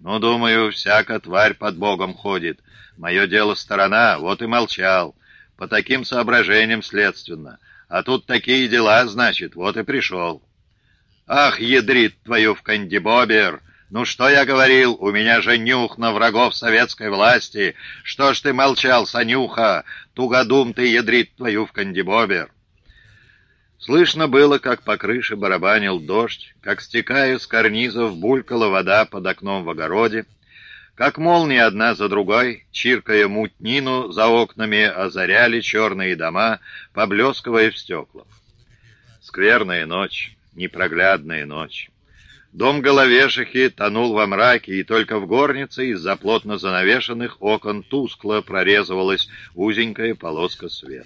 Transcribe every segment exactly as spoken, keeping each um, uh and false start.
Ну, думаю, всяка тварь под Богом ходит. Мое дело сторона, вот и молчал. По таким соображениям следственно. А тут такие дела, значит, вот и пришел. Ах, ядрит твою в кандибобер! Ну что я говорил, у меня же нюх на врагов советской власти. Что ж ты молчал, Санюха? Тугодум ты, ядрит твою в кандибобер! Слышно было, как по крыше барабанил дождь, как, стекая с карнизов, булькала вода под окном в огороде, как молнии одна за другой, чиркая мутнину за окнами, озаряли черные дома, поблескивая в стеклах. Скверная ночь, непроглядная ночь. Дом Головешихи тонул во мраке, и только в горнице из-за плотно занавешенных окон тускло прорезывалась узенькая полоска света.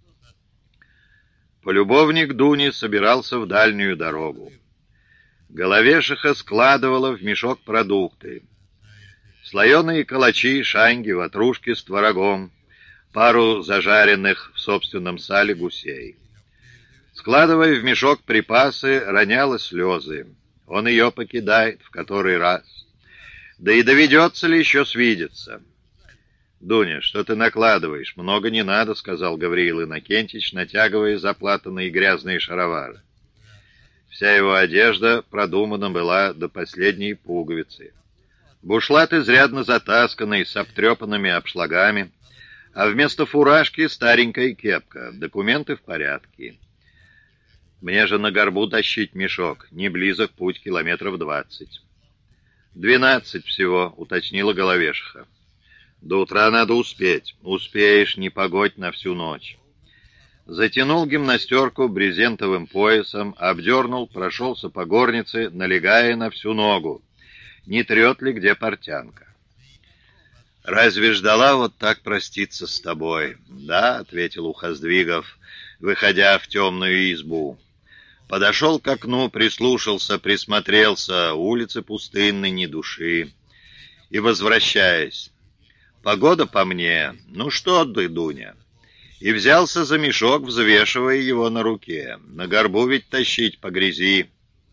Полюбовник Дуни собирался в дальнюю дорогу. Головешиха складывала в мешок продукты. Слоеные калачи, шаньги, ватрушки с творогом, пару зажаренных в собственном сале гусей. Складывая в мешок припасы, роняла слезы. Он ее покидает в который раз. Да и доведется ли еще свидеться? «Дуня, что ты накладываешь? Много не надо», — сказал Гавриил Иннокентич, натягивая заплатанные грязные шаровары. Вся его одежда продумана была до последней пуговицы. Бушлат изрядно затасканный, с обтрепанными обшлагами, а вместо фуражки старенькая кепка, документы в порядке. Мне же на горбу тащить мешок, не близок путь километров двадцать. «Двенадцать всего», — уточнила Головешиха. «До утра надо успеть. Успеешь, не погодь на всю ночь». Затянул гимнастерку брезентовым поясом, обдернул, прошелся по горнице, налегая на всю ногу. Не трет ли где портянка? «Разве ждала вот так проститься с тобой?» «Да», — ответил Ухоздвигов, выходя в темную избу. Подошел к окну, прислушался, присмотрелся, улицы пустынны, ни души. И, возвращаясь: «Погода по мне. Ну что ты, Дуня?» И взялся за мешок, взвешивая его на руке. На горбу ведь тащить по грязи.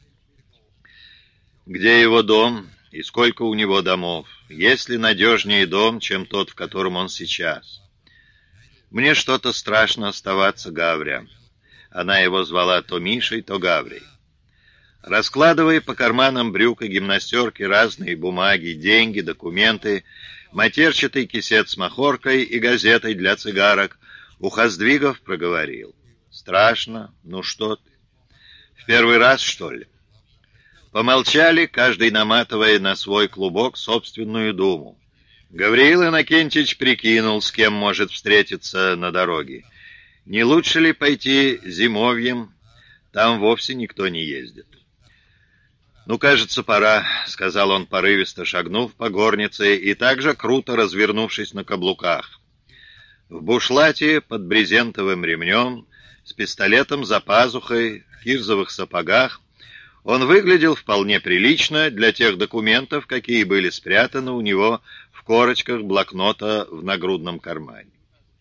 Где его дом и сколько у него домов? Есть ли надежнее дом, чем тот, в котором он сейчас? Мне что-то страшно оставаться, Гавря. Она его звала то Мишей, то Гаврей. Раскладывая по карманам брюк и гимнастерки разные бумаги, деньги, документы, матерчатый кисет с махоркой и газетой для цигарок, Ухоздвигов проговорил: «Страшно? Ну что ты? В первый раз, что ли?» Помолчали, каждый наматывая на свой клубок собственную думу. Гавриил Иннокентич прикинул, с кем может встретиться на дороге. Не лучше ли пойти зимовьем? Там вовсе никто не ездит. «Ну, кажется, пора», — сказал он, порывисто шагнув по горнице и также круто развернувшись на каблуках. В бушлате под брезентовым ремнем, с пистолетом за пазухой, в кирзовых сапогах, он выглядел вполне прилично для тех документов, какие были спрятаны у него в корочках блокнота в нагрудном кармане.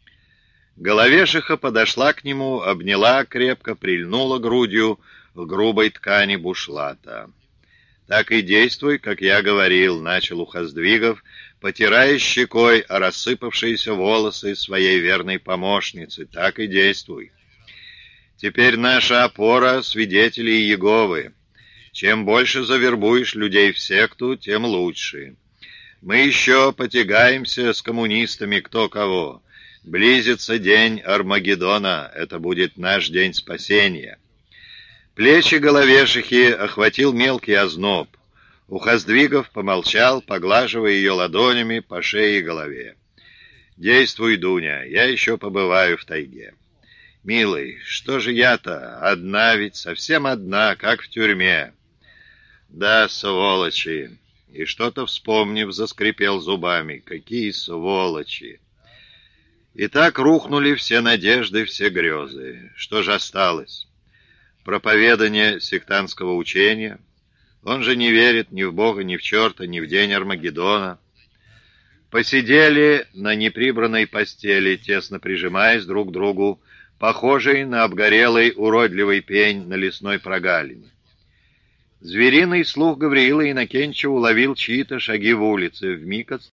Головешиха подошла к нему, обняла крепко, прильнула грудью в грубой ткани бушлата. «Так и действуй, как я говорил», — начал Ухоздвигов, потирая щекой о рассыпавшиеся волосы своей верной помощницы. «Так и действуй. Теперь наша опора — свидетели Иеговы. Чем больше завербуешь людей в секту, тем лучше. Мы еще потягаемся с коммунистами кто кого. Близится день Армагеддона, это будет наш день спасения». Плечи Головешихи охватил мелкий озноб. Ухоздвигов помолчал, поглаживая ее ладонями по шее и голове. «Действуй, Дуня, я еще побываю в тайге». «Милый, что же я-то? Одна ведь, совсем одна, как в тюрьме». «Да, сволочи!» И что-то, вспомнив, заскрипел зубами. «Какие сволочи!» И так рухнули все надежды, все грезы. Что же осталось? Проповедание сектантского учения. Он же не верит ни в Бога, ни в черта, ни в день Армагеддона. Посидели на неприбранной постели, тесно прижимаясь друг к другу, похожие на обгорелый уродливый пень на лесной прогалине. Звериный слух Гавриила Иннокентьевича уловил чьи-то шаги в улице, вмиг